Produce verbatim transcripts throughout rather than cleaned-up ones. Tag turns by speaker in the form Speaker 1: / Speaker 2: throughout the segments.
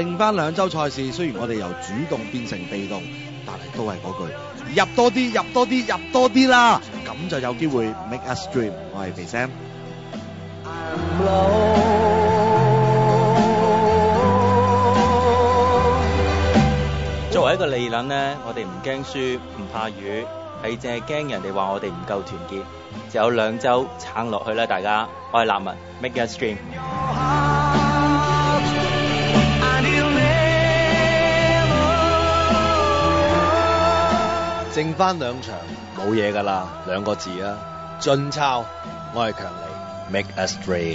Speaker 1: 剩翻兩週賽事，雖然我哋由主動變成被動，但係都係嗰句入多啲，入多啲，入多啲啦，咁就有機會 make us dream。我係肥 Sam。
Speaker 2: 作為一個利撚呢，我哋唔驚輸，唔怕雨，係淨係驚人哋話我哋唔夠團結。就有兩週撐落去啦，大家。我係立文 ，Make us dream。
Speaker 3: 剩翻兩場冇嘢㗎啦，兩個字啊，盡抄。我係強尼 ，Make us dream。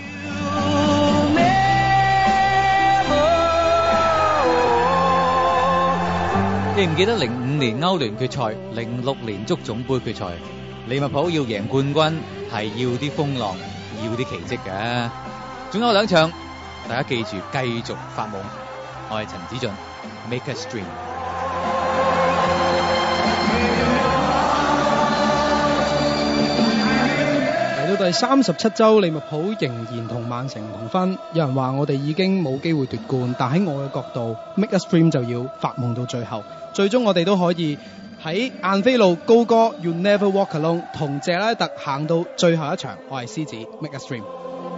Speaker 4: 記唔記得零五年歐聯決賽、零六年足總杯決賽，利物浦要贏冠軍係要啲風浪，要啲奇蹟嘅。仲有兩場，大家記住繼續發夢。我係陳子俊 ，Make us dream。
Speaker 5: 嚟到第三十七週，利物浦仍然同曼城同分。有人話我哋已經冇機會奪冠，但喺我嘅角度 ，Make us dream 就要發夢到最後。最終我哋都可以喺晏菲路高歌 You Never Walk Alone 同謝拉特行到最後一場。我係獅子 Make us dream。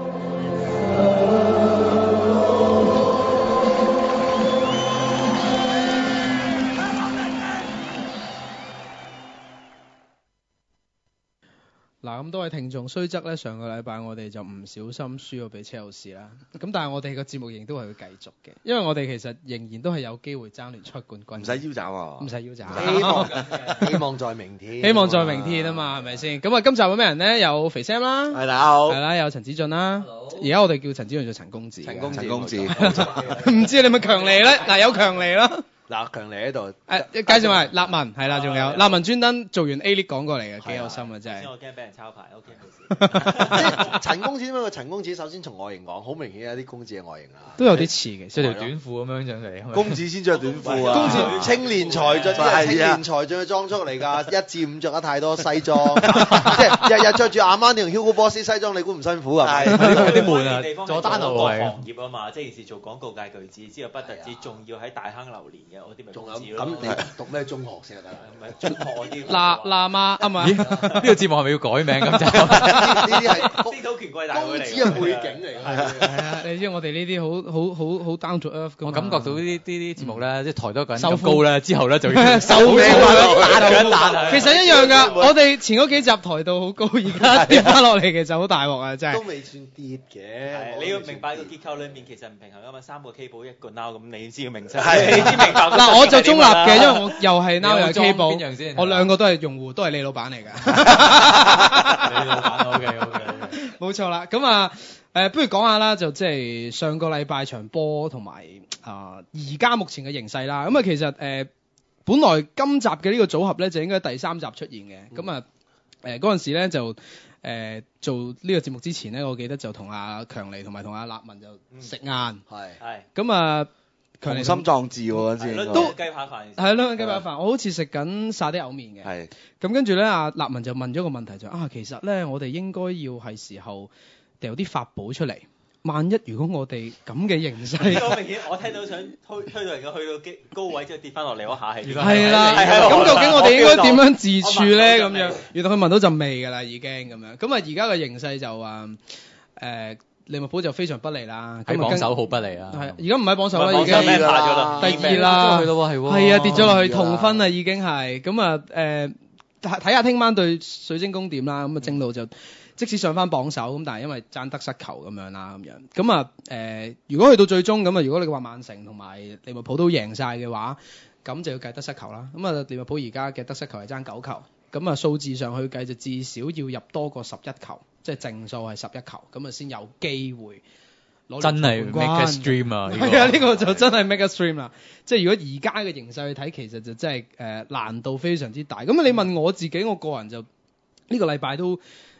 Speaker 5: 嗱，咁多位聽眾，雖則咧上個禮拜我哋就唔小心輸咗俾車路士啦，咁但係我哋個節目仍然都係會繼續嘅，因為我哋其實仍然都係有機會爭聯賽冠軍。
Speaker 1: 唔使腰斬啊！
Speaker 5: 唔使腰斬。
Speaker 3: 希望希望在明天。
Speaker 5: 希望在明天啊嘛，係咪先？咁啊，今集有咩人咧？有肥 Sam 啦，
Speaker 1: 係大家好，
Speaker 5: 係啦，有陳子俊啦。而家我哋叫陳子俊做陳公子。
Speaker 3: 陳公子，
Speaker 1: 陳公子，
Speaker 5: 唔知你咪強尼咧？嗱，有強尼咯。
Speaker 3: 嗱，強尼喺度。
Speaker 5: 誒，介紹埋立文係啦，仲有立文專登做完 A-League 講過嚟嘅，幾有心啊，真係。
Speaker 2: 我驚俾人抄牌 ，OK 冇事。
Speaker 3: 陳公子點解個陳公子首先從外形講，好明顯有啲公子嘅外形啦。
Speaker 5: 都有啲似嘅，
Speaker 4: 着條短褲咁樣上嚟。
Speaker 1: 公子先着短褲啊！
Speaker 3: 公子青年才俊，青年才俊嘅裝束嚟㗎。一至五着得太多西裝，即係日日着住阿瑪尼同 Hugo Boss 西裝，你估唔辛苦啊？
Speaker 2: 係
Speaker 4: 有啲悶啊！
Speaker 2: 佐丹奴個行業啊嘛，即係是做廣告界巨子，之後不特止，仲要喺大坑流連嘅，我啲咪公子咯。
Speaker 3: 咁你讀咩中學先得啦？
Speaker 2: 唔係中學嗰啲。
Speaker 5: 嗱嗱嘛啊嘛！
Speaker 4: 呢個節目係咪要改名咁就？
Speaker 3: 呢啲係
Speaker 2: 星島權貴大會嚟。
Speaker 3: 公子嘅背景嚟㗎。
Speaker 5: 係啊，你知我哋呢啲好好好好 down to earth 㗎嘛。
Speaker 4: 我感覺到呢啲啲節目咧，即係抬多個人咁高咧，之後咧就要
Speaker 5: 收尾
Speaker 4: 彈一彈。
Speaker 5: 其實一樣㗎，我哋前嗰幾集抬到好高，而家跌翻落嚟其實好大鑊啊！真係。
Speaker 3: 都未算跌嘅。
Speaker 2: 你要明白個結構裡面其實唔平衡㗎嘛，三個 cable 一個 now 咁，你先要明白。係，你先明白。
Speaker 5: 嗱，我就中立嘅，因為我又係 now 又係 cable，
Speaker 4: 邊樣先？
Speaker 5: 我兩個都係用戶，都係你老闆嚟㗎。
Speaker 4: 你老闆 OK OK。
Speaker 5: 冇錯啦，咁啊誒，不如講下啦，就即係上個禮拜場波同埋啊而家目前嘅形勢啦。咁啊，其實誒、呃，本來今集嘅呢個組合咧就應該第三集出現嘅。咁啊誒嗰陣時咧就誒、呃、做呢個節目之前咧，我記得就同阿強尼同埋同阿立文就食晏。係係。咁啊。
Speaker 1: 雄心壯志喎，先
Speaker 5: 都
Speaker 2: 雞扒飯，
Speaker 5: 係咯雞扒飯，我好似食緊沙爹牛麵嘅。係咁跟住咧，阿立文就問咗個問題就啊，其實咧我哋應該要係時候掉啲法寶出嚟。萬一如果我哋咁嘅形勢，
Speaker 2: 好明顯，我聽到想推推到人嘅去到高位之後跌翻落嚟嗰下係。
Speaker 5: 係啦，咁究竟我哋應該點樣自處咧？咁樣，原來佢聞到陣味㗎啦，已經咁樣。咁啊，而家嘅形勢就話誒。呃利物浦就非常不利啦，
Speaker 4: 喺榜首好不利啦。
Speaker 5: 係，而家唔喺榜首啦，已經
Speaker 2: 第二啦，
Speaker 5: 第二啦，
Speaker 4: 係咯，係喎，
Speaker 5: 係啊，跌咗落去同分啦，已經係。咁啊，誒，睇下聽晚對水晶宮點啦。咁啊，正路就即使上翻榜首，咁但係因為爭得失球咁樣啦，咁樣。咁啊，誒，如果去到最終咁啊，如果你話曼城同埋利物浦都贏晒嘅話，咁就要計得失球啦。咁啊，利物浦而家嘅得失球係爭九球。咁啊，數字上去計就至少要入多過十一球，即係正數係十一球，咁啊先有機會攞
Speaker 4: 真係 make us dream 啊！
Speaker 5: 係啊，呢個就真係 make us dream 啦。即係如果而家嘅形勢去睇，其實就真係誒難度非常之大。咁啊，你問我自己，我個人就呢個禮拜都誒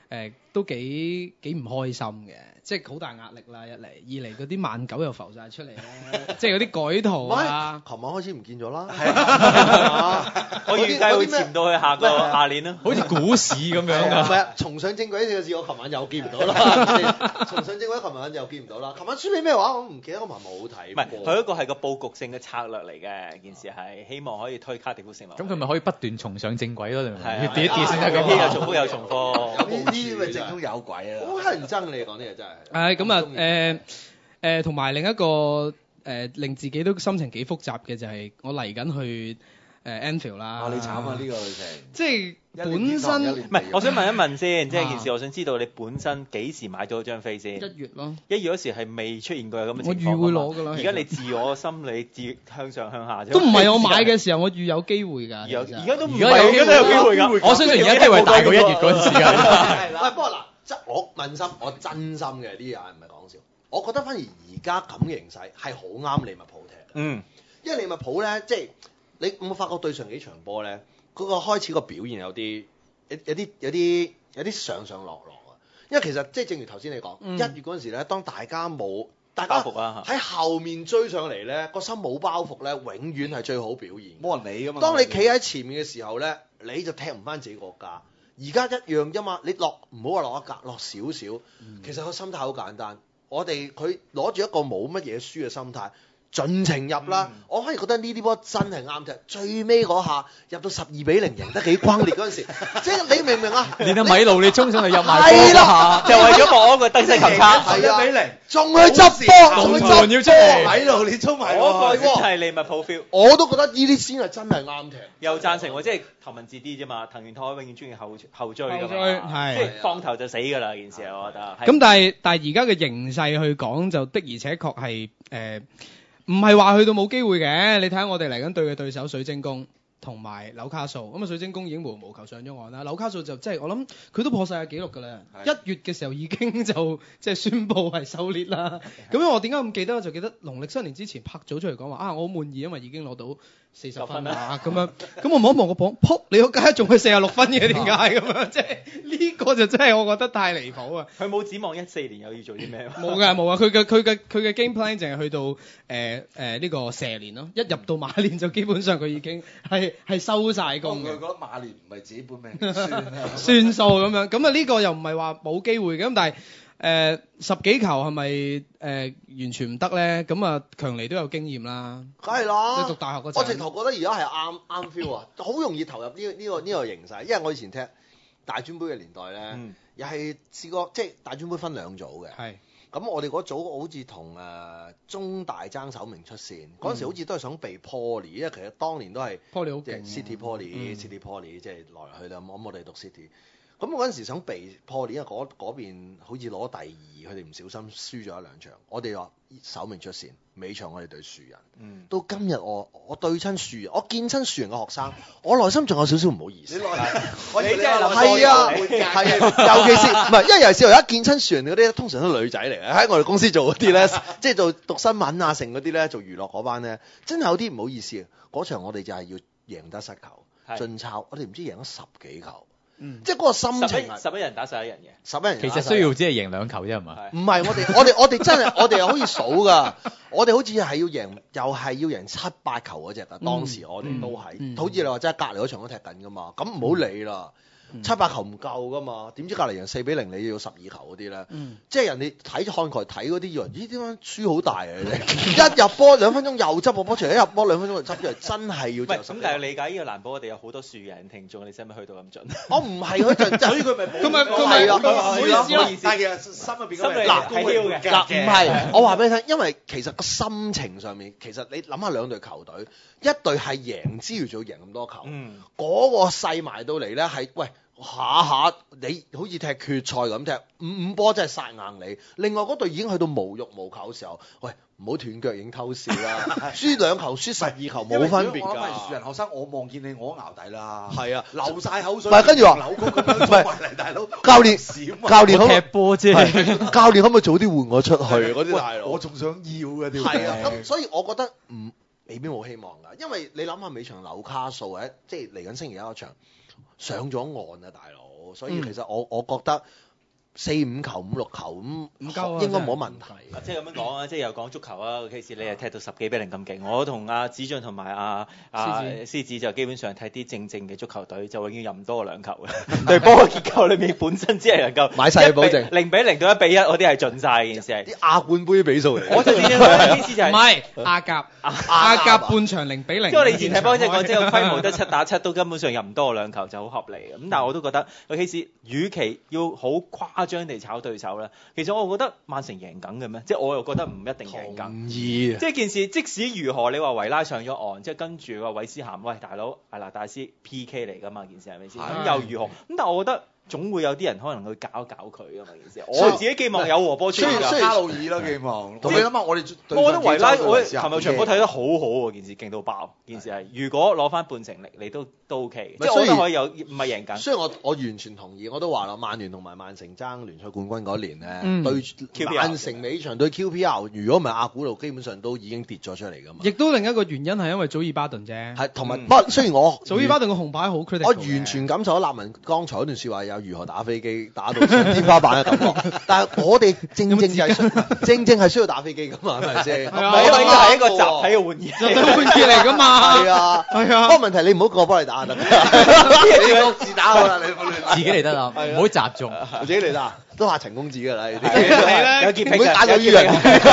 Speaker 5: 都幾幾唔開心嘅，即係好大壓力啦一嚟，二嚟嗰啲慢狗又浮晒出嚟咧，即係嗰啲改圖啊，
Speaker 3: 琴晚開始唔見咗啦。
Speaker 2: 我預計會潛到去下個下年啦，
Speaker 4: 好似股市咁樣
Speaker 3: 唔
Speaker 4: 㗎。
Speaker 3: 係啊，重上正軌呢個字我琴晚又見唔到啦。重上正軌，琴晚又見唔到啦。琴晚輸俾咩話？我唔記得，我琴晚冇睇。
Speaker 2: 唔係佢嗰個係個佈局性嘅策略嚟嘅，件事係希望可以推卡迪夫城落。
Speaker 4: 咁佢咪可以不斷重上正軌咯？你明唔明？
Speaker 2: 係啊
Speaker 4: 越跌一跌先得
Speaker 2: 呢
Speaker 4: 㗎嘛。
Speaker 2: 個重複又重複。
Speaker 1: 呢啲咪正宗有鬼啊！
Speaker 3: 好乞人憎你講呢個真係。
Speaker 5: 誒咁啊誒誒同埋另一個誒、呃、令自己都心情幾複雜嘅就係我嚟緊去誒、呃、Anfield 啦。
Speaker 1: 啊，你慘啊！呢個旅程
Speaker 5: 即係本
Speaker 1: 一年
Speaker 5: 身
Speaker 1: 天堂一年
Speaker 2: 唔係，我想問一問先，即係
Speaker 5: 啊
Speaker 2: 件事，我想知道你本身幾時買咗張飛先？
Speaker 5: 一月咯。
Speaker 2: 一月嗰時係未出現過有咁嘅
Speaker 5: 我
Speaker 2: 情況
Speaker 5: 預會攞㗎啦
Speaker 2: 而家你自我心理自向上向下啫。
Speaker 5: 都唔係我買嘅時候，我預有機會㗎。
Speaker 2: 有，
Speaker 5: 其實
Speaker 2: 而家都唔
Speaker 4: 而家有
Speaker 2: 係而家都有機會㗎。
Speaker 4: 我相信而家機會大過一月嗰陣時㗎。
Speaker 3: 喂，不過嗱，即我問心，我真心嘅呢啲嘢唔係講笑。我覺得反而而家咁嘅形勢係好啱利物浦踢。
Speaker 2: 嗯，
Speaker 3: 因為利物浦咧，即係你有冇發覺對上幾場波咧，嗰、嗰個開始個表現有啲有有啲有啲有啲上上落落啊。因為其實即係正如頭先你講，一、
Speaker 5: 嗯、
Speaker 3: 月嗰陣時咧，當大家冇大家
Speaker 2: 包袱啊
Speaker 3: 喺後面追上嚟咧，個心冇包袱咧，永遠係最好表現。
Speaker 1: 冇人理㗎嘛。
Speaker 3: 當你企喺前面嘅時候咧，你就踢唔翻自己國家。而家一樣啫嘛，你落唔好話落一格，落少少，其實個心態好簡單。我哋佢攞住一個冇乜嘢輸嘅心態，盡情入啦！
Speaker 2: 嗯、
Speaker 3: 我反而覺得呢啲波真係啱踢。最尾嗰下入到十二比零，贏得幾轟烈嗰陣時，即係你明唔明啊？
Speaker 4: 連阿米路你衝上嚟入埋
Speaker 3: 係啦
Speaker 4: 啦，
Speaker 2: 就為咗博嗰個低勢球差。
Speaker 3: 係啊
Speaker 1: 一比零，
Speaker 3: 仲去執波，仲去
Speaker 4: 龍門要
Speaker 3: 執
Speaker 4: 出嚟
Speaker 3: 波，
Speaker 1: 喺度你衝埋
Speaker 2: 嗰個
Speaker 1: 喎。
Speaker 2: 先係利物浦 feel。
Speaker 3: 我都覺得呢啲先係真係啱踢。
Speaker 2: 又贊成喎，即係頭文字 D 啫嘛，藤原拓海永遠中意後後追㗎
Speaker 5: 後追
Speaker 2: 嘛，
Speaker 5: 係
Speaker 2: 即係放頭就死㗎啦，件事我覺得。
Speaker 5: 咁但係但係而家嘅形勢去講就的而且確係誒，唔係話去到冇機會嘅。你睇下我哋嚟緊對嘅對手水晶宮同埋紐卡素，咁啊水晶宮已經無無球上咗岸啦，紐卡素就即係我諗佢都破世界紀錄㗎啦。一月嘅時候已經就即係宣佈係狩獵啦。咁樣我點解咁記得？我就記得農曆新年之前拍早出嚟講話啊，我好滿意，因為已經攞到四十分啦咁樣。咁我望一望個榜，撲你個街仲係四十六分嘅，點解咁樣？即係呢個就真係我覺得太離譜啊！
Speaker 2: 佢冇指望一四年又要做啲咩？
Speaker 5: 冇㗎冇啊！佢嘅佢嘅佢嘅 game plan 淨係去到誒誒呢個蛇年咯，一入到馬年就基本上佢已經係係收晒工嘅。
Speaker 1: 佢覺得馬年唔係自己本命，算啦
Speaker 5: 算數咁樣。咁啊呢個又唔係話冇機會嘅，咁但係誒、呃、十幾球係咪誒完全唔得咧？咁啊強尼都有經驗啦。
Speaker 3: 梗係啦，
Speaker 5: 你讀大學嗰陣，
Speaker 3: 我直頭覺得而家係啱啱 feel 啊，好容易投入呢、呢個呢、呢個呢、呢個形勢。因為我以前踢大專杯嘅年代咧，
Speaker 2: 嗯、
Speaker 3: 又係試過即係大專杯分兩組嘅。
Speaker 5: 係。
Speaker 3: 咁我哋嗰組好似同誒中大爭首名出線，嗰陣、嗯、時好似都係想避 Poly，因為其實當年都係
Speaker 5: Poly 好
Speaker 3: 即係
Speaker 5: 勁
Speaker 3: City Poly、
Speaker 5: 嗯、
Speaker 3: City Poly 即係來來去啦。咁我哋讀 City，咁我嗰陣時想避 Poly，因為嗰嗰邊好似攞第二，佢哋唔小心輸咗一兩場。我哋話首名出線，尾場我哋對樹人。
Speaker 2: 嗯、
Speaker 3: 到今日我我對親樹人，我見親樹人嘅學生，我內心仲有少少唔好意思。
Speaker 1: 你內
Speaker 2: 我哋真係
Speaker 3: 係啊，係啊，尤其是唔係，因為有時候一見親樹人嗰啲，通常都女仔嚟嘅，喺我哋公司做嗰啲咧，即係做讀新聞啊，成嗰啲咧，做娛樂嗰班咧，真係有啲唔好意思啊！嗰場我哋就係要贏得失球，進抄，我哋唔知贏咗十幾球。嗯、即係嗰個心情
Speaker 2: 十一人打十一人嘅，
Speaker 3: 十一人
Speaker 4: 其實需要只係贏兩球啫，係嘛？
Speaker 3: 唔係我哋，我哋我哋真係我哋又好似數㗎，我哋好似係要贏，又係要贏七八球嗰隻㗎。當時我哋都係，嗯嗯、好似你話齋隔離嗰場都踢緊㗎嘛，咁唔好理啦。嗯、七八球唔夠㗎嘛，點知隔離贏四比零，你要十二球嗰啲咧，嗯、即係人哋睇看台睇嗰啲以為，咦點解輸好大啊？一入波兩分鐘又執個波出嚟，一入波兩分鐘就執出嚟，真係要。
Speaker 2: 喂，咁但係理解呢個難保我哋有好多樹人聽眾，你使唔使去到咁盡？
Speaker 3: 我唔係嗰陣，所以佢咪
Speaker 5: 佢咪佢咪
Speaker 3: 係
Speaker 5: 唔好意思咯。
Speaker 1: 但係其實心入邊
Speaker 2: 心裏
Speaker 3: 嗱
Speaker 2: 係囂嘅。
Speaker 3: 嗱唔係，我話俾你聽，因為其實個心情上面，其實你諗下兩隊球隊，一隊係贏之餘仲要贏咁多球，嗰、
Speaker 2: 嗯、
Speaker 3: 個勢埋到嚟咧係喂。下下你好似踢決賽咁踢五五波真係殺硬你，另外嗰隊已經去到無欲無求嘅時候，喂唔好斷腳已經偷笑啦，輸兩球輸十二球冇分別㗎。
Speaker 1: 我諗係樹人學生，我望見你我熬底啦，
Speaker 3: 係啊，
Speaker 1: 流晒口水，
Speaker 3: 唔係跟住話
Speaker 1: 扭曲咁樣衝埋嚟，大佬
Speaker 3: 教練教練
Speaker 4: 踢波啫，
Speaker 3: 教練可唔可以早啲換我出去嗰啲大佬？
Speaker 1: 我仲想要嘅條。
Speaker 3: 係啊，咁所以我覺得唔未必冇希望㗎，因為你諗下尾場紐卡素或者即係嚟緊星期一嗰場。上咗岸啊，大佬！所以其實我我覺得四五球、五六球咁，
Speaker 5: 唔夠啊
Speaker 3: 應該冇乜問題。
Speaker 2: 即係咁樣講啊，即係又講足球啊個 case，你係踢到十幾比零咁勁，我同阿子俊同埋阿阿獅子就基本上踢啲正正嘅足球隊，就永遠入唔多過兩球嘅。對波嘅結構裏面本身只係能夠
Speaker 3: 買晒保證
Speaker 2: 零比零到一比一，嗰啲係盡晒件事係。
Speaker 3: 啲亞冠杯比數嚟。
Speaker 2: 我就見到意思就係
Speaker 5: 唔係亞甲，亞甲半場零比零。
Speaker 2: 即係我哋以前踢波即係講，即係個規模得七打七，都根本上入唔多過兩球就好合理嘅。咁但係我都覺得個 case，與其要好誇張地炒對手咧，其實我覺得曼城贏緊嘅咩？即係我又覺得唔一定贏緊。
Speaker 3: 唔易。
Speaker 2: 即係件事，即使如何，你話維拉上咗岸，即係跟住個韋斯咸，喂大佬，艾拿大師 P K 嚟㗎嘛？件事係咪先？咁又如何？咁但係我覺得總會有啲人可能去搞一搞佢㗎嘛件事。我自己寄望有和波出現㗎。
Speaker 1: 卡路爾啦寄望。同你諗下，我哋
Speaker 2: 我覺得維拉我琴日場波睇得好好喎，件事勁到爆。件事係如果攞翻半成力，你都都 OK。即係我覺得可以有唔係贏緊。
Speaker 3: 所以我我完全同意，我都話啦，曼聯同埋曼城爭聯賽冠軍嗰年咧，
Speaker 5: 嗯、
Speaker 3: 對曼城尾場對 Q P R， 如果唔係亞古路，基本上都已經跌咗出嚟㗎嘛。
Speaker 5: 亦都另一個原因係因為祖爾巴頓啫。
Speaker 3: 係同埋，不過雖然我
Speaker 5: 祖爾巴頓個紅牌好 critical，
Speaker 3: 我完全感受到立文剛才嗰段説話有如何打飛機打到上天花板嘅感覺。但係我哋正正就係正正係需要打飛機㗎嘛，係咪先？
Speaker 2: 係啊，因為呢個係一個集體嘅玩意，
Speaker 5: 集體玩意嚟㗎嘛。
Speaker 3: 係啊，係啊。不過問題你唔好個幫你打就得，你各自打好啦，你
Speaker 4: 自己嚟得啦，唔好集中。
Speaker 3: 自己嚟打，都嚇陳公子㗎啦，呢啲
Speaker 5: 係
Speaker 2: 有潔癖
Speaker 3: 唔會打到於人。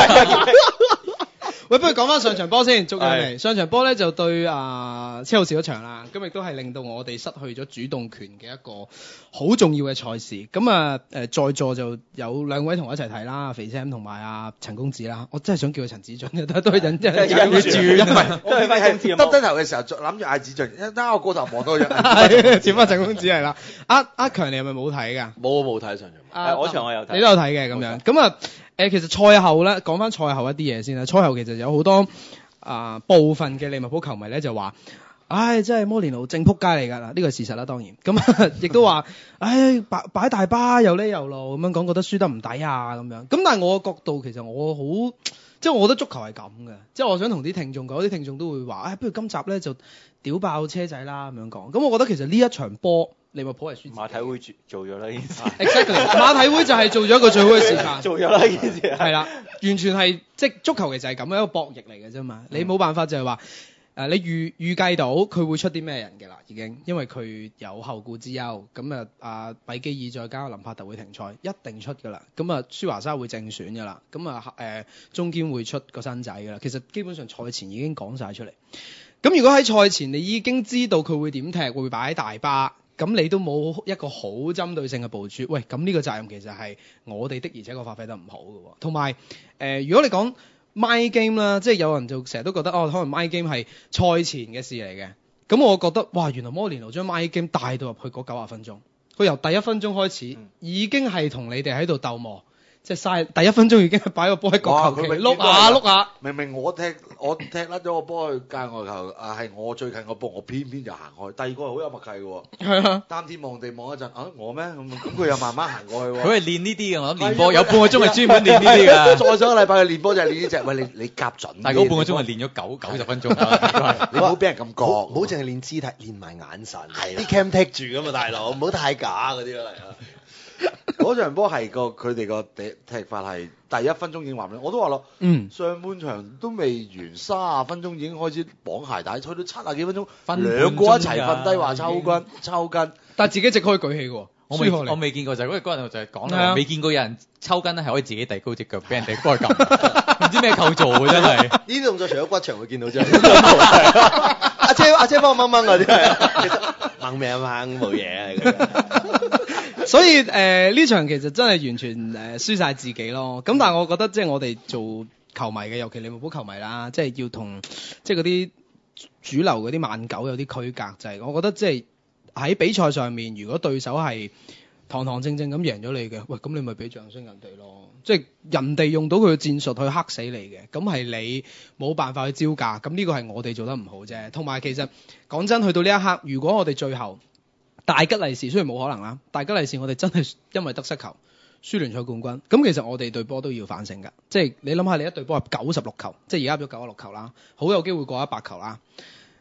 Speaker 5: 喂，不如講翻上場波先，續嚟。上場波咧就對啊車路士嗰場啦，咁亦都係令到我哋失去咗主動權嘅一個好重要嘅賽事。咁啊誒在座就有兩位同我一齊睇啦，肥 Sam 同埋阿陳公子啦。我真係想叫佢陳子俊嘅，但係都係忍，即係忍住轉。
Speaker 1: 因為我係耷低頭嘅時候，諗住嗌子俊，一單我過頭望到佢，
Speaker 5: 轉翻陳公子係啦。阿阿強，你係咪冇睇㗎？
Speaker 3: 冇冇睇上場，
Speaker 2: 我場我有睇，
Speaker 5: 你都有睇嘅咁樣。咁啊。誒其實賽後咧，講翻賽後一啲嘢先啦。賽後其實有好多啊、呃、部分嘅利物浦球迷咧就話，唉，真係摩連奴正撲街嚟㗎啦，呢個係事實啦，當然。咁亦都話，唉擺擺大巴又呢又路咁樣講，覺得輸得唔抵啊咁樣。咁但係我嘅角度其實我好，即係我覺得足球係咁嘅，即係我想同啲聽眾講，啲聽眾都會話，唉，不如今集咧就屌爆車仔啦咁樣講。咁我覺得其實呢一場波，利物浦係輸。
Speaker 2: 馬體會做咗啦呢件事。
Speaker 5: Exactly， 馬體會就係做咗一個最好嘅示範。
Speaker 2: 做咗啦呢件事。
Speaker 5: 係啦，完全係即係足球其實係咁樣一個博弈嚟嘅啫嘛。你冇辦法就係話誒，你預預計到佢會出啲咩人嘅啦，已經，因為佢有後顧之憂。咁啊，阿比基爾再加林柏特會停賽，一定出㗎啦。咁啊，舒華沙會正選㗎啦。咁啊誒，中堅會出個新仔㗎啦。其實基本上賽前已經講晒出嚟。咁如果喺賽前你已經知道佢會點踢，會擺大巴。咁你都冇一個好針對性嘅部署，喂，咁呢個責任其實係我哋的，而且確發揮得唔好嘅。同埋誒，如果你講 my game 啦，即係有人就成日都覺得哦，可能 my game 係賽前嘅事嚟嘅。咁我覺得哇，原來摩連奴將 my game 帶到入去嗰九十分鐘，佢由第一分鐘開始、嗯、已經係同你哋喺度鬥磨。即係嘥第一分鐘已經係擺個波喺角球旗碌下碌下，
Speaker 1: 明明我踢我踢甩咗個波去界外球，啊係我最近個波，我偏偏就行開。第二個好有默契嘅喎，
Speaker 5: 係啊，
Speaker 1: 擔天望地望一陣，啊我咩咁咁佢又慢慢行過去喎。
Speaker 4: 佢係練呢啲嘅，我諗練波有半個鐘係專門練呢啲㗎。
Speaker 1: 再上個禮拜去練波就係練呢隻，喂你你夾準。
Speaker 4: 但係嗰半個鐘係練咗九九十分鐘，
Speaker 1: 你唔好俾人咁講，
Speaker 3: 唔好淨係練肢體，練埋眼神，啲 cam 踢住㗎嘛，大佬，唔好太假嗰啲啦。
Speaker 1: 嗰場波係個佢哋個踢踢法係第一分鐘已經話俾你，我都話咯，
Speaker 5: 嗯，
Speaker 1: 上半場都未完三十分鐘已經開始綁鞋帶，去到七十幾分鐘，
Speaker 4: 分
Speaker 1: 兩個一齊瞓低話抽筋抽筋，
Speaker 5: 但係自己隻可以舉起嘅，
Speaker 4: 我未我未見過就係嗰嗰陣就係講啦，未見過有人抽筋咧係可以自己遞高隻腳俾人哋幫佢撳，唔知咩構造嘅真係。呢
Speaker 3: 啲動作除咗骨場會見到啫。阿姐阿姐幫我掹掹嗰啲係，掹咩掹冇嘢啊！
Speaker 5: 所以誒呢、呃、場其實真係完全誒、呃、輸晒自己咯。咁但係我覺得即係我哋做球迷嘅，尤其利物浦球迷啦，即係要同即係嗰啲主流嗰啲慢狗有啲區隔，就係、是、我覺得即係喺比賽上面，如果對手係堂堂正正咁贏咗你嘅，喂咁你咪俾掌聲人哋咯。即係人哋用到佢嘅戰術去黑死你嘅，咁係你冇辦法去招架。咁呢個係我哋做得唔好啫。同埋其實講真，去到呢一刻，如果我哋最後大吉利是，雖然冇可能啦，大吉利是我哋真係因為得失球輸聯賽冠軍，咁其實我哋隊波都要反省㗎。即係你諗下，你一隊波係九十六球，即係而家入咗九十六球啦，好有機會過一百球啦。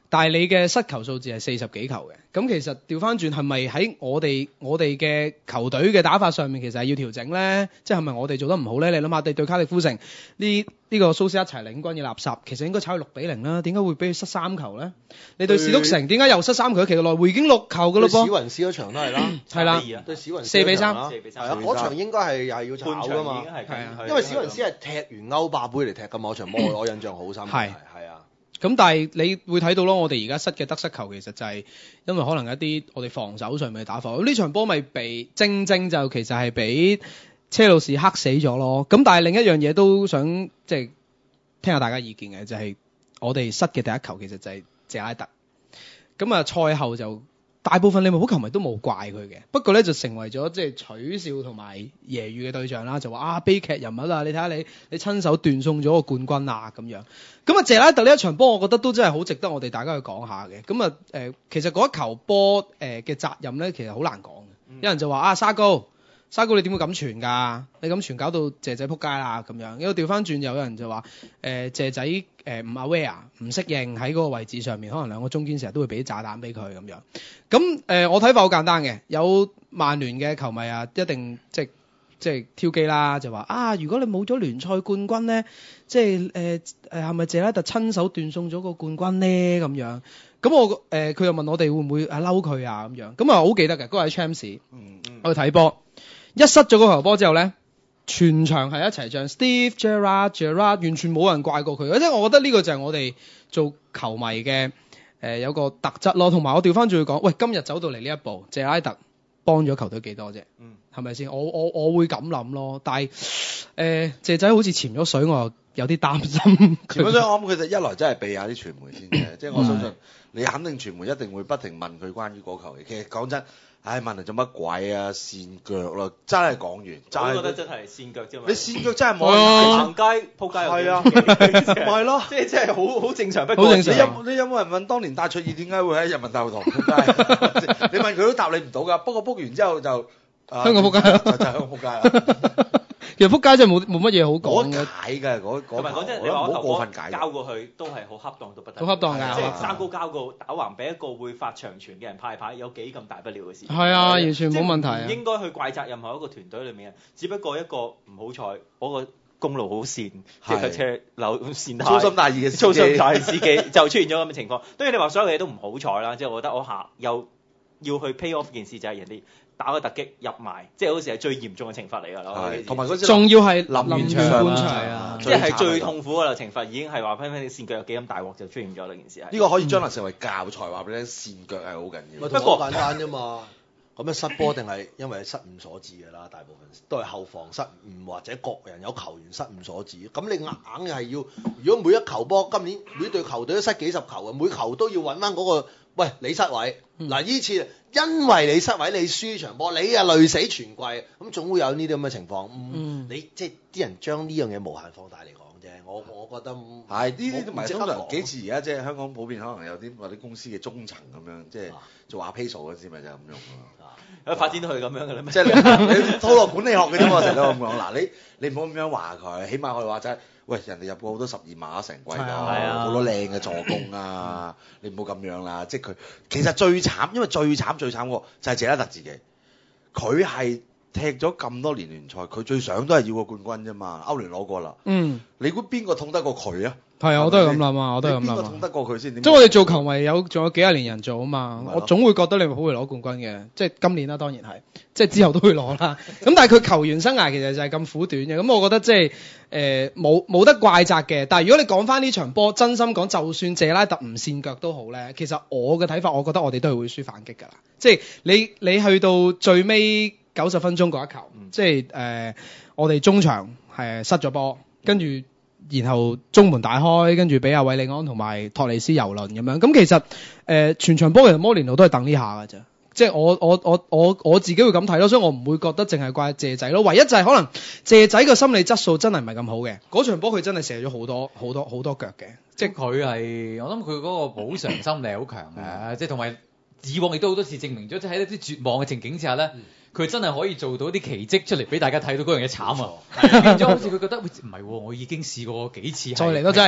Speaker 5: 但係你嘅失球數字係四十幾球嘅，咁其實調翻轉係咪喺我哋我哋嘅球隊嘅打法上面其實係要調整咧？即係係咪我哋做得唔好咧？你諗下，對對卡迪夫城呢呢個蘇斯一齊領軍嘅垃圾，其實應該炒去六比零啦，點解會俾佢失三球咧？你對史篤城點解又失三球？其實來回已經六球噶咯噃。
Speaker 3: 史雲斯嗰場都係啦，
Speaker 5: 係啦，
Speaker 3: 對史雲斯
Speaker 5: 四比三，
Speaker 3: 係啊，嗰場應該係又係要炒噶嘛，
Speaker 5: 係啊，
Speaker 3: 因為史雲斯係踢完歐霸杯嚟踢㗎嘛，嗰場波我印象好深，係係啊。
Speaker 5: 咁但係你會睇到咯，我哋而家失嘅得失球其實就係因為可能一啲我哋防守上面嘅打法，呢場波咪被正正就其實係俾車路士黑死咗咯。咁但係另一樣嘢都想即係聽下大家意見嘅，就係、是、我哋失嘅第一球其實就係謝拉特。咁啊賽後就大部分利物浦球迷都冇怪佢嘅，不過咧就成為咗即係取笑同埋揶揄嘅對象啦，就話啊悲劇人物啊，你睇下你你親手斷送咗個冠軍啊咁樣。咁啊謝拉特呢一場波，我覺得都真係好值得我哋大家去講下嘅。咁啊誒，其實嗰一球波誒嘅責任咧，其實好難講嘅。嗯、有人就話啊沙高，沙高你點會咁傳㗎？你咁傳搞到謝仔撲街啦咁樣。因為調翻轉有人就話誒、呃、謝仔誒唔 aware 唔適應喺嗰個位置上面，可能兩個中堅成日都會俾炸彈俾佢咁樣。咁誒、呃、我睇法好簡單嘅，有曼聯嘅球迷啊，一定即係即係挑機啦，就話啊如果你冇咗聯賽冠軍咧，即係誒誒係咪謝拉特親手斷送咗個冠軍咧咁樣？咁我誒佢、呃、又問我哋會唔會啊嬲佢啊咁樣？咁啊好記得嘅，嗰個喺 Champs，嗯嗯，我去睇波，一失咗嗰球波之後咧，全場係一齊唱 Steve Gerrard Gerrard， 完全冇人怪過佢。即係我覺得呢個就係我哋做球迷嘅誒、呃、有個特質咯。同埋我調翻轉去講，喂今日走到嚟呢一步，謝拉特幫咗球隊幾多啫？嗯，係咪先？我我我會咁諗咯。但係誒、呃、謝仔好似潛咗水，我又有啲擔心。
Speaker 1: 潛咗水，我諗佢哋一來真係避下啲傳媒先嘅，即係我相信你肯定傳媒一定會不停問佢關於嗰球嘅。其實講真。唉，問嚟做乜鬼啊？跣腳咯，真係講完。
Speaker 2: 我覺得真係跣腳啫嘛。
Speaker 1: 你跣腳真係冇人
Speaker 2: 行街撲街又
Speaker 1: 係啊，咪係咯，
Speaker 2: 即係即係好好正常不
Speaker 5: 過。好正常。
Speaker 1: 你有你有冇人問當年戴卓爾點解會喺人民大會堂撲街？你問佢都答你唔到㗎。不過撲完之後就
Speaker 5: 香港撲街啦，
Speaker 1: 就就香港撲街啦。
Speaker 5: 其實撲街真係冇冇乜嘢好講嘅。
Speaker 1: 解㗎，嗰嗰
Speaker 2: 同埋講真，你話我球波交過去都係好恰當到不得。
Speaker 5: 好恰當㗎，
Speaker 2: 即係三高交過打橫俾一個會發長傳嘅人派牌，有幾咁大不了嘅事？
Speaker 5: 係啊，完全冇問題。
Speaker 2: 唔應該去怪責任何一個團隊裏面，只不過一個唔好彩，嗰個公路好跣，即係車流跣太粗心大意嘅粗心大意司機就出現咗咁嘅情況。當然你話所有嘢都唔好彩啦，即係我覺得我下又要去 pay off 件事就係人哋。打個突擊入埋，即係好似係最嚴重嘅懲罰嚟㗎啦。
Speaker 1: 同埋嗰陣
Speaker 5: 仲要係
Speaker 1: 臨完
Speaker 5: 場
Speaker 1: 啊，
Speaker 2: 即係最痛苦㗎啦。懲罰已經係話分分你跣腳有幾咁大鑊就出現咗啦。件事係
Speaker 1: 呢個可以將來成為教材，話俾你聽，跣腳係好緊要。
Speaker 3: 不過簡單啫嘛。咁樣失波定係因為失誤所致㗎啦，大部分都係後防失誤或者各人有球員失誤所致。咁你硬係要，如果每一球波今年每隊球隊都失幾十球嘅，每球都要揾翻嗰個，喂你失位，嗱呢、嗯、次因為你失位你輸場波，你啊累死全季，咁總會有呢啲咁嘅情況。嗯，嗯你即係啲人將呢樣嘢無限放大嚟講啫，我我覺得
Speaker 1: 係呢啲同埋通常幾次而家即係香港普遍可能有啲或者公司嘅中層咁樣，即係做下 pay 數嗰時咪就係咁樣咯。
Speaker 2: 有發展到佢咁樣嘅咧咩？
Speaker 1: 即係你你套落管理學嘅啫嘛，成日都咁講。嗱，你你唔好咁樣話佢，起碼我哋話齋，喂，人哋入過好多十二碼成季㗎，好多靚嘅助攻啊！你唔好咁樣啦，即係佢其實最慘，因為最慘最慘個就係謝拉特自己，佢係踢咗咁多年聯賽，佢最想都係要個冠軍啫嘛，歐聯攞過啦。嗯，你估邊個痛得過佢啊？
Speaker 5: 係啊，我都係咁諗啊，我都係咁諗啊。邊個
Speaker 1: 痛得過佢先？
Speaker 5: 即係我哋做球迷有仲有幾廿年人做啊嘛，我總會覺得利物浦會攞冠軍嘅，即係今年啦，當然係，即係之後都會攞啦。咁但係佢球員生涯其實就係咁苦短嘅，咁我覺得即係誒冇冇得怪責嘅。但係如果你講翻呢場波，真心講，就算謝拉特唔跣腳都好咧，其實我嘅睇法，我覺得我哋都係會輸反擊㗎啦。即係你你去到最尾九十分鐘嗰一球，嗯、即係誒、呃、我哋中場係失咗波，跟住。然後中門大開，跟住俾阿韋利安同埋托尼斯遊輪咁樣。咁其實誒、呃、全場波其實摩連奴都係等呢下㗎啫。即係我我我我我自己會咁睇咯，所以我唔會覺得淨係怪謝仔咯。唯一就係可能謝仔個心理質素真係唔係咁好嘅。嗰場波佢真係射咗好多好多好多腳嘅。
Speaker 4: 即係佢係我諗佢嗰個補償心理好強嘅，即係同埋以往亦都好多次證明咗，即係喺一啲絕望嘅情景之下咧。嗯佢真係可以做到啲奇蹟出嚟俾大家睇到嗰樣嘢慘啊！變咗好似佢覺得喂唔係喎，我已經試過幾次，
Speaker 5: 再嚟都真係
Speaker 4: 夠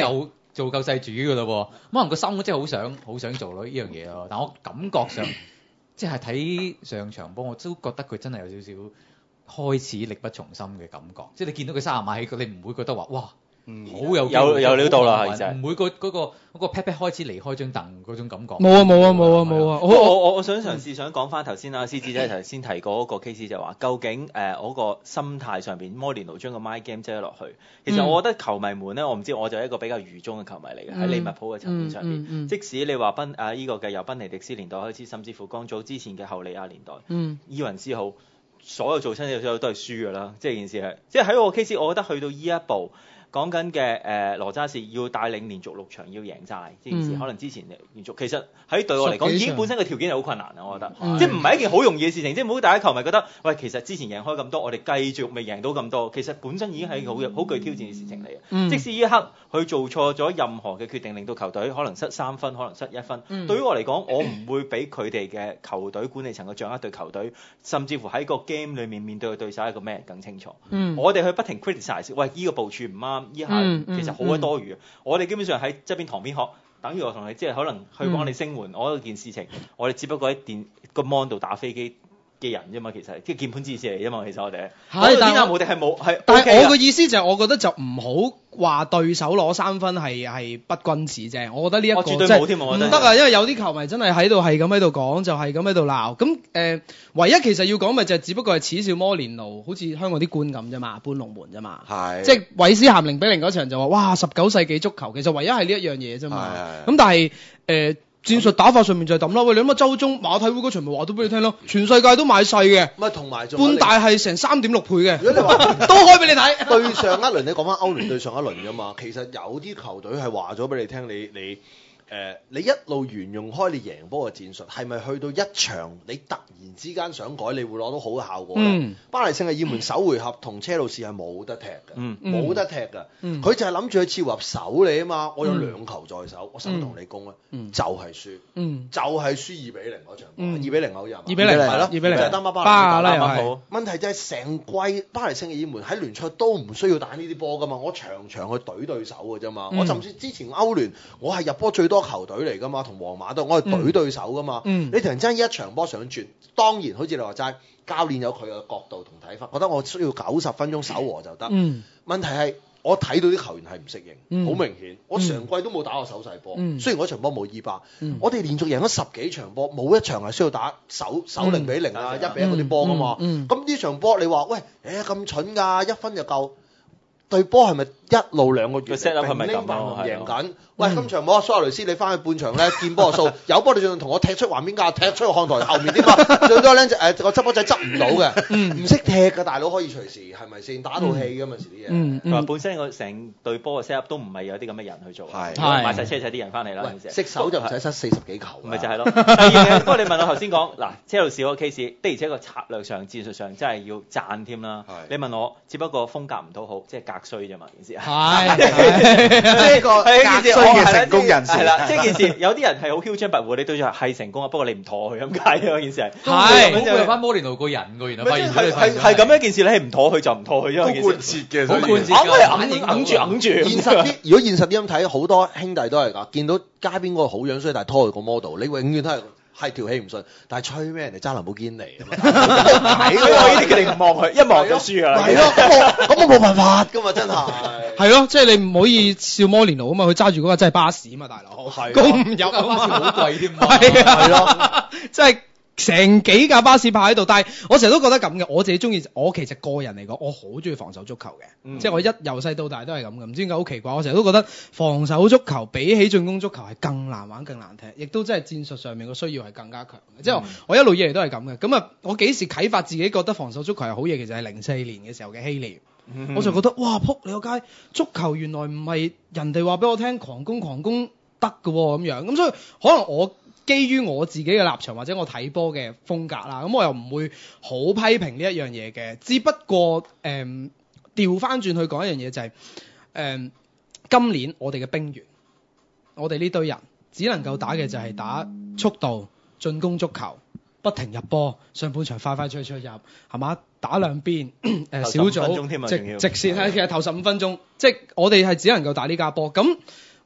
Speaker 4: 做救世主㗎咯喎，可能個心真係好想好想做咯呢樣嘢咯，但我感覺上即係睇上場波，我都覺得佢真係有少少開始力不從心嘅感覺，即係你見到佢三十碼起腳，你唔會覺得話哇。
Speaker 2: 嗯，
Speaker 4: 好有
Speaker 2: 有有料到啦，係真係
Speaker 4: 唔會個嗰個嗰個 pat pat 開始離開張凳嗰種感覺。
Speaker 5: 冇啊冇啊冇啊冇啊！
Speaker 2: 我我我我想嘗試想講翻頭先啦，獅子仔頭先提過嗰個 case 就話，究竟誒嗰個心態上邊，摩連奴將個 my game 擠咗落去。其實我覺得球迷們咧，我唔知我就係一個比較愚忠嘅球迷嚟嘅，喺利物浦嘅層面上邊。即使你話賓啊依個嘅由賓尼迪斯年代開始，甚至乎更早之前嘅後利亞年代，
Speaker 5: 嗯，
Speaker 2: 伊雲斯好，所有做親嘅所有都係輸㗎啦。即係件事係，即係喺我 case，我覺得去到依一步。講緊嘅誒羅渣士要帶領連續六場要贏晒，呢件事可能之前連續其實喺對我嚟講已經本身嘅條件係好困難啊，我覺得，嗯、即係唔係一件好容易嘅事情，即係唔好大家球迷覺得，喂，其實之前贏開咁多，我哋繼續未贏到咁多，其實本身已經係一個好好具挑戰嘅事情嚟嘅。嗯、即使呢一刻佢做錯咗任何嘅決定，令到球隊可能失三分，可能失一分，嗯、對於我嚟講，我唔會比佢哋嘅球隊管理層嘅掌握對球隊，甚至乎喺個 game 裡面面對嘅對手係一個咩人更清楚。嗯、我哋去不停 criticize，喂，依、這個部署唔啱，依下。嗯嗯其實好鬼多餘嘅，嗯、我哋基本上喺側邊旁邊學，等於我同你即係可能去幫你聲援我一件事情，嗯、我哋只不過喺電個 mon 度打飛機嘅人啫嘛，其實即係鍵盤戰士嚟啫嘛，其實我哋係，但係我哋係冇係，
Speaker 5: 但係我嘅意思就係我覺得就唔好話對手攞三分係係不君子啫，我覺得呢一個
Speaker 2: 我絕對冇添，我覺得
Speaker 5: 唔得啊，因為有啲球迷真係喺度係咁喺度講，就係咁喺度鬧，咁誒、呃、唯一其實要講咪就係只不過係恥笑摩連奴，好似香港啲官咁啫嘛，搬龍門啫嘛，係，即係韋斯咸零比零嗰場就話哇十九世紀足球，其實唯一係呢一樣嘢啫嘛，咁但係誒。呃戰術打法上面就係咁啦，喂，你諗下周中馬體會嗰場咪話到俾你聽咯，全世界都買細嘅，
Speaker 3: 咪同埋
Speaker 5: 半大係成三點六倍嘅，
Speaker 3: 如果你話
Speaker 5: 都開俾你睇。
Speaker 3: 對上一輪你講翻歐聯對上一輪㗎嘛，其實有啲球隊係話咗俾你聽，你你。誒、呃，你一路沿用開你贏波嘅戰術，係咪去到一場你突然之間想改，你會攞到好嘅效果咧？嗯、巴黎聖日耳門首回合同車路士係冇得踢嘅，冇、嗯、得踢嘅。佢、嗯、就係諗住去切入守你啊嘛，我有兩球在手，嗯、我使乜同你攻咧？嗯、就係輸，嗯、就係輸二比零嗰場，二、嗯、比零歐人，二比零係咯，二比零就係單巴巴黎打得好。問題就係成季巴黎聖日耳門喺聯賽都唔需要打呢啲波噶嘛，我場場去懟對手嘅啫嘛，嗯、我甚至之前歐聯我係入波最多球隊嚟㗎嘛，同皇馬都我係懟對手㗎嘛。嗯、你突然之間一場波上轉，當然好似你話齋，教練有佢嘅角度同睇法，覺得我需要九十分鐘守和就得。嗯、問題係我睇到啲球員係唔適應，好、嗯、明顯。我成季都冇打過手勢波，嗯、雖然嗰場波冇二百，嗯、我哋連續贏咗十幾場波，冇一場係需要打手手零比零啊、一、嗯、比一嗰啲波㗎嘛。咁呢、嗯嗯嗯、場波你話喂，誒咁蠢㗎，一分就夠。對波係咪一路兩個月
Speaker 2: ？set up 係咪咁
Speaker 3: 啊？贏緊。喂，今場冇蘇亞雷斯，你翻去半場咧見波數，有波你仲同我踢出橫邊架，踢出個看台後面點啊？最多咧就誒個執波仔執唔到嘅，唔識踢嘅大佬可以隨時係咪先打到氣㗎嘛？時啲嘢。
Speaker 2: 佢話本身個成隊波嘅 set up 都唔係有啲咁嘅人去做，係買晒車仔啲人翻嚟啦。
Speaker 3: 識手就唔使失四十幾球。
Speaker 2: 咪就係咯。第二嘅，不過你問我頭先講嗱，車路士嗰個 case 的而且個策略上、戰術上真係要讚添啦。你問我，只不過風格唔討好，即係格衰啫嘛，件事。係，
Speaker 3: 即係個格衰嘅成功人士。
Speaker 2: 係啦，即係件事有啲人係好囂張跋扈，你對住係成功啊，不過你唔妥佢咁解啊，件事係。
Speaker 4: 係，咁佢翻摩連奴個人個，原來發現
Speaker 2: 係係係咁一件事，你係唔妥佢就唔妥佢啫。好貫徹嘅，好貫徹嘅，硬硬住硬住。
Speaker 3: 現實啲，如果現實啲咁睇，好多兄弟都係㗎，見到街邊嗰個好樣衰，但係拖佢個 model，你永遠都係。係條氣唔順，但係吹咩人哋揸林寶堅尼啊嘛，
Speaker 2: 睇咯，呢啲佢哋唔望佢，一望就輸㗎啦。
Speaker 3: 係咯，咁我冇辦法㗎嘛，真係。
Speaker 5: 係咯，即係你唔可以笑摩連奴啊嘛，佢揸住嗰個真係巴士啊嘛，大佬。係。公唔入啊嘛，
Speaker 4: 好貴添。
Speaker 5: 係啊，係咯，即係。成幾架巴士泊喺度，但係我成日都覺得咁嘅。我自己中意，我其實個人嚟講，我好中意防守足球嘅，嗯、即係我一由細到大都係咁嘅。唔知點解好奇怪，我成日都覺得防守足球比起進攻足球係更難玩、更難踢，亦都真係戰術上面個需要係更加強嘅。嗯、即係我一路以嚟都係咁嘅。咁啊，我幾時啟發自己覺得防守足球係好嘢？其實係零四年嘅時候嘅希臘，嗯、我就覺得哇，撲你個街，足球原來唔係人哋話俾我聽狂攻狂攻得嘅喎咁樣。咁所以可能我。基於我自己嘅立場或者我睇波嘅風格啦，咁我又唔會好批評呢一樣嘢嘅，只不過誒調翻轉去講一樣嘢就係、是、誒、呃、今年我哋嘅兵員，我哋呢堆人只能夠打嘅就係打速度進攻足球，不停入波，上半場快快脆脆入，係嘛？打兩邊誒、呃、小組直直線係其實頭十五分鐘，即係我哋係只能夠打呢家波咁。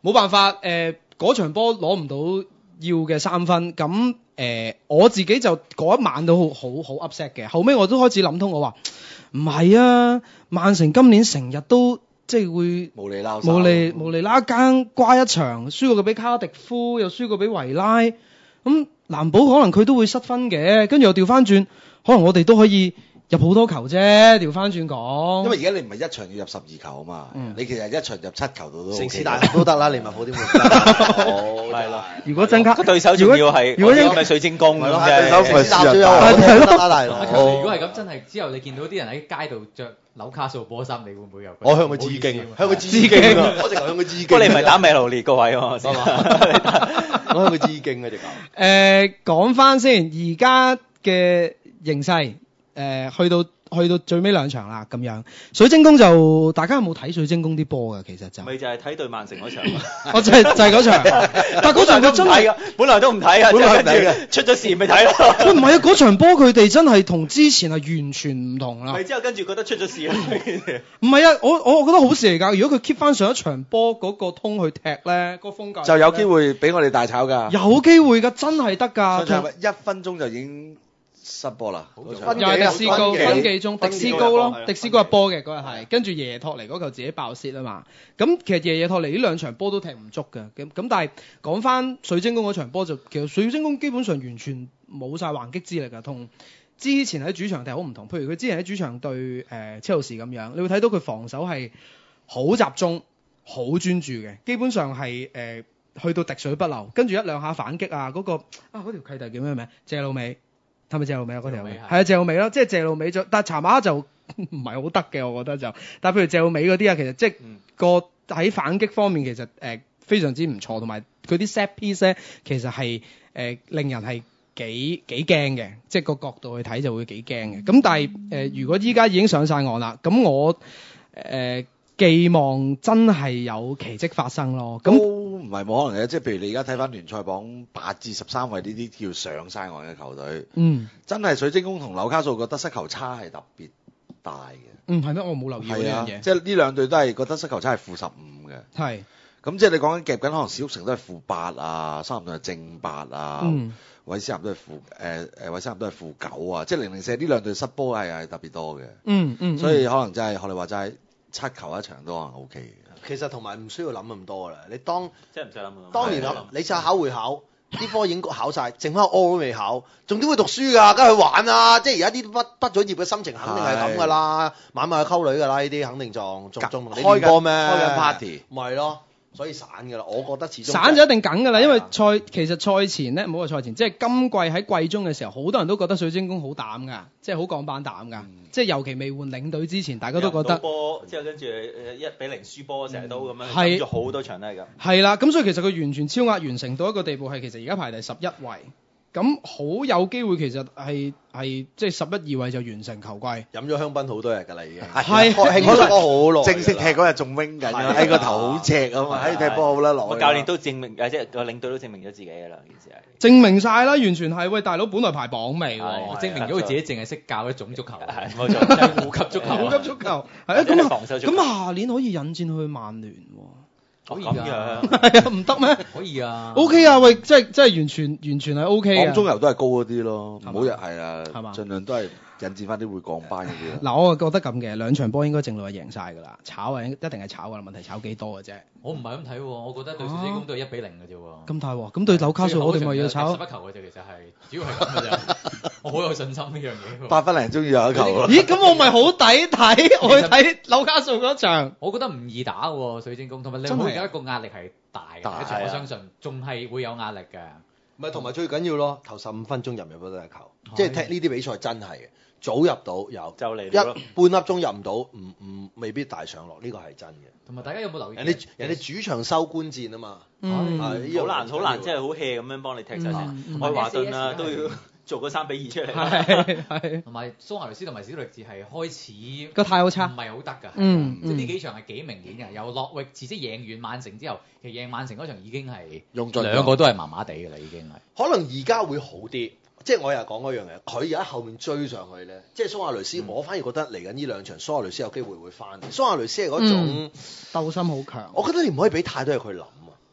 Speaker 5: 冇辦法誒，嗰、呃、場波攞唔到要嘅三分，咁誒、呃、我自己就嗰一晚都好好好 upset 嘅。後尾我都開始諗通，我話唔係啊，曼城今年成日都即係會
Speaker 1: 無厘撈
Speaker 5: 無厘無厘啦更瓜一場，輸過佢俾卡迪夫，又輸過俾維拉，咁難保可能佢都會失分嘅。跟住又調翻轉，可能我哋都可以入好多球啫。調翻轉講，
Speaker 1: 因為而家你唔係一場要入十二球啊嘛，
Speaker 5: 嗯、
Speaker 1: 你其實一場入七球度都 OK。
Speaker 3: 城市大學都得啦，利物浦點會唔得？係啦，
Speaker 5: 如果增加
Speaker 2: 個對手仲要係
Speaker 5: 如果
Speaker 2: 如果係水晶宮咁啫，
Speaker 1: 對手咪
Speaker 3: 搭咗有
Speaker 5: 係咯
Speaker 3: 打大佬。
Speaker 4: 如果係咁，真係之後你見到啲人喺街度着紐卡素波衫，你會唔會有？
Speaker 3: 我向佢致敬，向佢致敬啊！我直頭向佢致敬。
Speaker 2: 不過你唔係打美勞列個位喎，先
Speaker 3: 我向佢致敬啊！直頭。
Speaker 5: 誒，講翻先，而家嘅形勢，誒去到。去到最尾兩場啦，咁樣水晶宮就大家有冇睇水晶宮啲波㗎？其實就
Speaker 2: 咪就係睇對曼城嗰場，
Speaker 5: 我就係就係嗰場，但係嗰場佢真係，
Speaker 2: 本來都唔睇㗎，
Speaker 1: 本來唔睇嘅，
Speaker 2: 出咗事咪睇咯。
Speaker 5: 喂，唔係啊，嗰場波佢哋真係同之前係完全唔同啦。
Speaker 2: 咪之後跟住覺得出咗事啦。
Speaker 5: 唔係啊，我我覺得好事嚟㗎。如果佢 keep 翻上一場波嗰個通去踢咧，嗰個風格
Speaker 1: 就有機會俾我哋大炒㗎。
Speaker 5: 有機會㗎，真係得㗎。
Speaker 1: 上場一分鐘就已經失波啦，嗰場
Speaker 5: 又係迪斯高分幾鐘，迪斯高咯，迪斯高入波嘅嗰日係，跟住爺爺托尼嗰球自己爆泄啊嘛。咁其實爺爺托尼呢兩場波都踢唔足嘅，咁咁但係講翻水晶宮嗰場波就，其實水晶宮基本上完全冇晒還擊之力㗎，同之前喺主場踢好唔同。譬如佢之前喺主場對誒、呃、車路士咁樣，你會睇到佢防守係好集中、好專注嘅，基本上係誒、呃、去到滴水不漏，跟住一兩下反擊啊，嗰、嗰個啊嗰條契弟叫咩名？謝路美。係咪謝路美啊？嗰條係啊，謝路美咯，即係謝路美就，但係查馬就唔係好得嘅，我覺得就。但係譬如謝路美嗰啲啊，其實即係個喺反擊方面其實誒、呃、非常之唔錯，同埋佢啲 set piece 咧其實係誒、呃、令人係幾幾驚嘅，即係個角度去睇就會幾驚嘅。咁但係誒、呃、如果依家已經上晒岸啦，咁我誒、呃、寄望真係有奇蹟發生咯。咁
Speaker 1: 唔係冇可能嘅，即係譬如你而家睇翻聯賽榜八至十三位呢啲叫上晒岸嘅球隊，嗯，真係水晶宮同紐卡素個得失球差係特別大嘅。
Speaker 5: 嗯，係咩？我冇留意呢樣嘢。
Speaker 1: 即係呢兩隊都係個得失球差係負十五嘅。係。咁即係你講緊夾緊，可能小城都係負八啊，三林頓係正八啊，嗯，韋斯咸都係負誒誒，韋斯咸都係負九啊，即係零零舍呢兩隊失波係係特別多嘅。嗯嗯。所以可能真係學你話齋七球一場都可能 O K 嘅。
Speaker 3: 其實同埋唔需要諗咁多啦，你當
Speaker 2: 即係唔使諗。
Speaker 3: 當年諗，你就考會考，啲科已經考晒，剩翻個 O 都未考，仲點會讀書㗎？梗係去玩啊！即係而家啲畢畢咗業嘅心情肯定係咁㗎啦，晚晚去溝女㗎啦，呢啲肯定仲仲仲同你練波咩？
Speaker 1: 開緊 party，
Speaker 3: 咪係咯。所以散㗎啦，我覺得始終
Speaker 5: 散就一定緊㗎啦，因為賽其實賽前咧，唔好話賽前，即係今季喺季中嘅時候，好多人都覺得水晶宮好膽㗎，即係好降板膽㗎，嗯、即係尤其未換領隊之前，大家都覺得
Speaker 2: 波之後跟住一比零輸波，成日都咁樣，係咗好多場都係咁。
Speaker 5: 係啦，咁所以其實佢完全超額完成到一個地步，係其實而家排第十一位。咁好有機會，其實係係即係十一二位就完成球季，
Speaker 3: 飲咗香檳好多日㗎啦，已經
Speaker 5: 係
Speaker 3: 慶祝咗好耐。
Speaker 1: 正式踢嗰日仲 wing 緊㗎，喺個頭好赤啊嘛，喺踢波好啦，落。
Speaker 2: 教練都證明，即係個領隊都證明咗自己㗎啦，件事係。
Speaker 5: 證明晒啦，完全係喂大佬，本來排榜尾喎，
Speaker 4: 證明咗佢自己淨係識教一種足球，
Speaker 2: 係冇錯，就係護級足球。
Speaker 5: 護級足球係啊，咁啊，咁下年可以引薦去曼聯喎。
Speaker 4: 可以㗎，係
Speaker 5: 啊，唔得咩？
Speaker 4: 可以啊
Speaker 5: ，O K 啊，喂，即係即係完全完全係 O K 嘅。
Speaker 1: 港中游都係高嗰啲咯，唔好入係啊，盡量都係引薦翻啲會降班嗰啲。
Speaker 5: 嗱，我覺得咁嘅兩場波應該正路係贏晒㗎啦，炒係一定係炒㗎啦，問題炒幾多嘅啫。
Speaker 4: 我唔係咁睇喎，我覺得對水晶宮都係一比零嘅啫喎。
Speaker 5: 咁大喎，咁對紐卡素我哋咪要炒
Speaker 4: 十一球嘅啫，其實係主要係咁嘅啫。我好有信心呢樣嘢。
Speaker 1: 八分零鐘要有一球。
Speaker 5: 咦？咁我咪好抵睇，我去睇紐卡素嗰場。
Speaker 4: 我覺得唔易打喎，水晶宮，同埋你會有一個壓力係大嘅，我相信仲係會有壓力嘅。
Speaker 3: 唔係，同埋最緊要咯，頭十五分鐘入唔入都係球，即係踢呢啲比賽真係嘅。早入到有，
Speaker 2: 就嚟
Speaker 3: 一半粒鐘入唔到，唔唔未必大上落，呢個係真嘅。
Speaker 4: 同埋大家有冇留意？
Speaker 3: 人哋人哋主場收官戰啊嘛，
Speaker 2: 嗯，好難好難，即係好 hea 咁樣幫你踢晒成。愛華頓啊都要做個三比二出嚟。
Speaker 5: 係係。
Speaker 4: 同埋蘇亞雷斯同埋史杜力治係開始
Speaker 5: 個態好差，
Speaker 4: 唔係好得㗎。
Speaker 5: 嗯，
Speaker 4: 即係呢幾場係幾明顯嘅。由諾域治即係贏完曼城之後，其實贏曼城嗰場已經係
Speaker 1: 用盡
Speaker 4: 兩個都係麻麻地㗎啦，已經係。
Speaker 3: 可能而家會好啲。即係我又講嗰樣嘢，佢而家後面追上去咧，即係蘇亞雷斯，嗯、我反而覺得嚟緊呢兩場蘇亞雷斯有機會會翻。蘇亞雷斯係嗰種鬥、
Speaker 5: 嗯、心好強，
Speaker 3: 我覺得你唔可以俾太多嘢佢諗啊。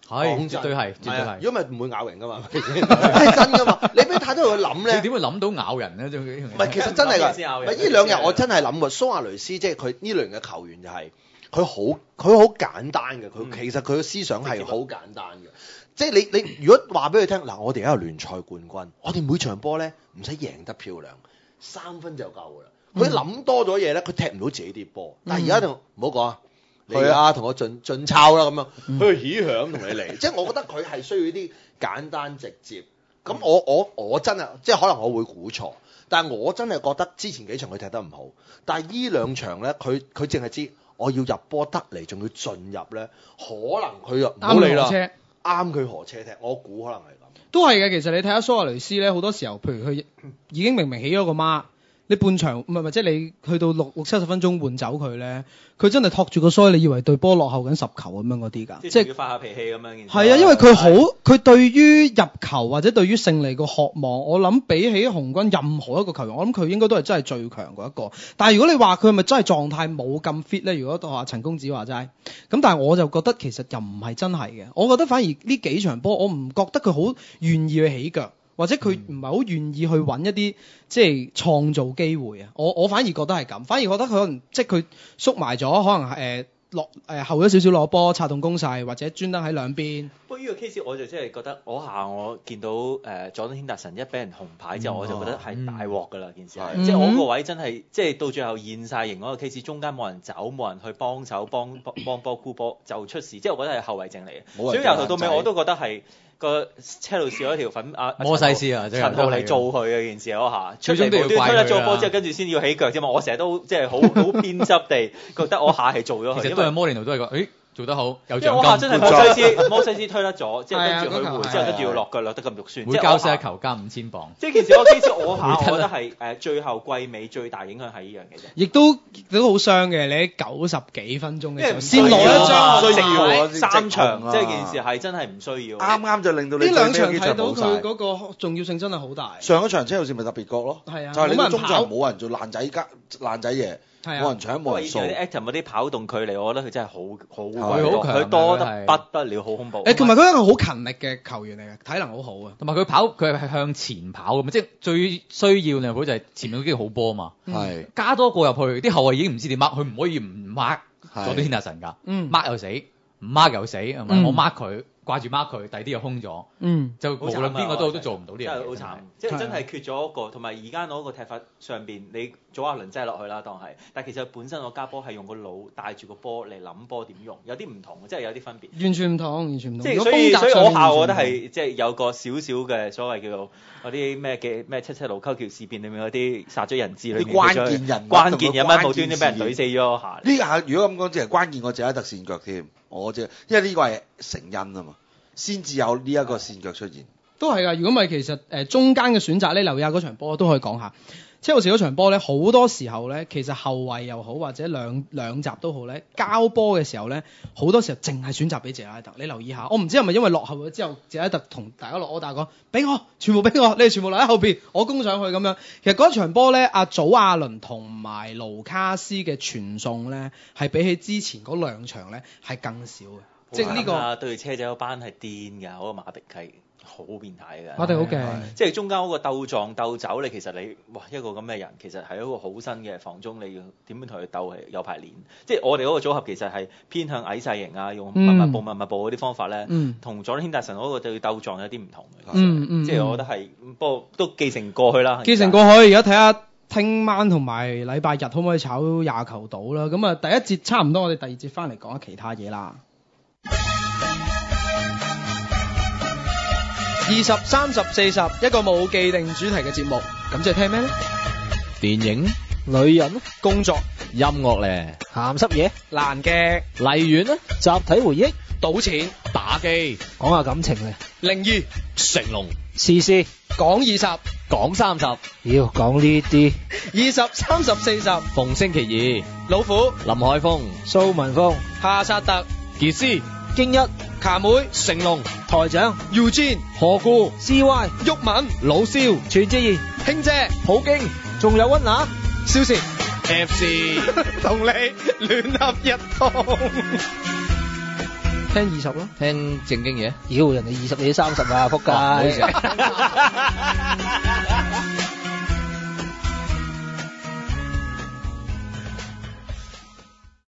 Speaker 4: 係絕對係，絕對係。
Speaker 3: 如果唔係唔會咬人噶嘛，係真噶嘛。你俾太多佢諗咧，
Speaker 4: 你點會諗到咬人咧？
Speaker 3: 唔係，其實真係㗎。唔係呢兩日我真係諗過，蘇亞雷斯即係佢呢類嘅球員就係佢好佢好簡單嘅，佢、嗯、其實佢嘅思想係好簡單嘅。即係你你如果話俾佢聽嗱，我哋而家有聯賽冠軍，我哋每場波咧唔使贏得漂亮，三分就夠㗎啦。佢諗多咗嘢咧，佢踢唔到自己啲波。但係而家就唔好講啊，你啊同我盡盡抄啦咁樣，佢起響同你嚟。即係我覺得佢係需要啲簡單直接。咁我我我真係即係可能我會估錯，但係我真係覺得之前幾場佢踢得唔好，但係呢兩場咧，佢佢淨係知我要入波得嚟，仲要進入咧，可能佢又唔好理啦。啱佢河車踢，我估可能係咁。
Speaker 5: 都係嘅，其實你睇下蘇亞雷斯咧，好多時候，譬如佢已經明明起咗個孖，你半場唔係唔係，即係你去到六六七十分鐘換走佢咧，佢真係托住個腮，你以為對波落後緊十球咁樣嗰啲㗎，即係
Speaker 2: 要發下脾氣咁樣。
Speaker 5: 係啊，因為佢好，佢對於入球或者對於勝利個渴望，我諗比起紅軍任何一個球員，我諗佢應該都係真係最強嗰一個。但係如果你話佢係咪真係狀態冇咁 fit 咧？如果話陳公子話齋，咁但係我就覺得其實又唔係真係嘅。我覺得反而呢幾場波，我唔覺得佢好願意去起腳。或者佢唔係好願意去揾一啲即係創造機會啊！我我反而覺得係咁，反而覺得佢可能即係佢縮埋咗，可能誒落誒後咗少少攞波，策動攻勢，或者專登喺兩邊。
Speaker 2: 不過呢個 case 我就真係覺得，嗰下我見到誒佐敦軒達臣一俾人紅牌之後，嗯、我就覺得係大鑊㗎啦件事係，嗯、即係我個位真係即係到最後現晒形嗰個 case，中間冇人走，冇人去幫手幫幫幫波箍波就出事，即係我覺得係後遺症嚟嘅。所以由頭到尾我都覺得係。個車路士嗰條粉啊
Speaker 4: 摩西斯啊，
Speaker 2: 陳浩嚟做佢嘅件事嗰下，出嚟無端推得咗波之後，跟住先要起腳啫嘛。我成日都即係好好偏執地覺得我下係做咗佢。
Speaker 4: 其實都係摩連奴都係講，誒做得好，有獎金。
Speaker 2: 因為我下真係摩西斯，摩西斯推得咗，即係跟住佢回之後，跟住要落腳落得咁肉酸。
Speaker 4: 會交失一球加五千磅。
Speaker 2: 即係件事我其實我下，我覺得係誒最後季尾最大影響係呢樣嘢啫。
Speaker 5: 亦都都好傷嘅，你喺九十幾分鐘嘅時候先攞一張
Speaker 2: 需要三場，即係件事係真係唔需要。
Speaker 1: 啱啱就令到你
Speaker 5: 呢兩場睇到佢嗰個重要性真係好大。
Speaker 1: 上一場車路士咪特別角咯，
Speaker 5: 係啊，
Speaker 1: 就係你個中場冇人做爛仔加爛仔嘢。冇人搶冇人掃。
Speaker 2: 啲 Atom 嗰啲跑動距離，我覺得佢真係好好鬼多，佢多得不得了，好恐怖。
Speaker 5: 誒，同埋佢係一個好勤力嘅球員嚟嘅，體能好好啊。
Speaker 4: 同埋佢跑，佢係向前跑嘅嘛，即係最需要利物浦就係前面嗰幾個好波啊嘛。係加多個入去，啲後衞已經唔知點 mark，佢唔可以唔 mark 佐敦軒達臣㗎。嗯，mark 又死，唔 mark 又死，係咪？我 mark 佢。掛住 mark 佢，第二啲又空咗，嗯，就無論邊個都都做唔到呢樣嘢，
Speaker 2: 真係好慘，即係真係缺咗一個，同埋而家攞個踢法上邊，你早亞倫擠落去啦，當係，但係其實本身個加波係用個腦帶住個波嚟諗波點用，有啲唔同，即係有啲分別，
Speaker 5: 完全唔同，完全唔同。
Speaker 2: 即係所以所以我下我覺得係即係有個少少嘅所謂叫做嗰啲咩嘅咩七七盧溝橋事變裏面嗰啲殺咗人質裏面
Speaker 1: 關鍵人
Speaker 2: 關鍵人物無端端俾人懟死咗下。
Speaker 1: 呢下如果咁講，即係關鍵個謝拉特線腳添，我知，因為呢個係成因啊嘛。先至有呢一個線腳出現，
Speaker 5: 都係㗎。如果唔係，其實誒、呃、中間嘅選擇咧，留意下嗰場波都可以講下。車路士嗰場波咧，好多時候咧，其實後衞又好，或者兩兩集都好咧，交波嘅時候咧，好多時候淨係選擇俾謝拉特。你留意下，我唔知係咪因為落後咗之後，謝拉特同大家落柯打講，俾我，全部俾我，你哋全部留喺後邊，我攻上去咁樣。其實嗰場波咧，阿祖亞倫同埋盧卡斯嘅傳送咧，係比起之前嗰兩場咧係更少嘅。即係呢個
Speaker 2: 對車仔嗰班係癲㗎，嗰、嗰個馬迪係好變態㗎。
Speaker 5: 馬迪好勁，
Speaker 2: 即係中間嗰個鬥撞鬥走，你其實你哇一個咁嘅人，其實係一個好新嘅防中，你要點樣同佢鬥係有排練。即係我哋嗰個組合其實係偏向矮細型啊，用密密步密密步嗰啲方法咧，同佐敦軒達臣嗰個對鬥撞有啲唔同嘅。嗯嗯，即係我覺得係，不過都繼承過去啦。
Speaker 5: 繼承過去，而家睇下聽晚同埋禮拜日可唔可以炒廿球到啦？咁啊，第一節差唔多，我哋第二節翻嚟講下其他嘢啦。二十、三十、四十，一個冇既定主題嘅節目，咁即係聽咩呢？
Speaker 6: 電影、
Speaker 5: 女人、工作、
Speaker 6: 音樂咧、
Speaker 5: 鹹濕嘢、爛嘅、
Speaker 6: 荔園咧、集體回憶、
Speaker 5: 賭錢、
Speaker 6: 打機、
Speaker 5: 講下感情咧、靈異、
Speaker 6: 成龍、
Speaker 5: 試試、講二十、
Speaker 6: 講三十，
Speaker 5: 妖講呢啲。二十、三十、四十，
Speaker 6: 逢星期
Speaker 5: 二，老虎、
Speaker 6: 林海峰、
Speaker 5: 蘇文峰、夏薩特、
Speaker 6: 傑斯、
Speaker 5: 京一、卡妹、
Speaker 6: 成龍、
Speaker 5: 台長、Eugene、
Speaker 6: 何故、
Speaker 5: C Y、毓民、
Speaker 6: 老蕭、
Speaker 5: 全智賢、兄姐、
Speaker 6: 普京，
Speaker 5: 仲有溫拿、蕭時、
Speaker 6: F C，
Speaker 5: 同你聯合一堂。 聽二十咯，
Speaker 4: 聽正經嘢。
Speaker 7: 妖人哋二十你三十啊，仆街。
Speaker 4: 唔好意思啊。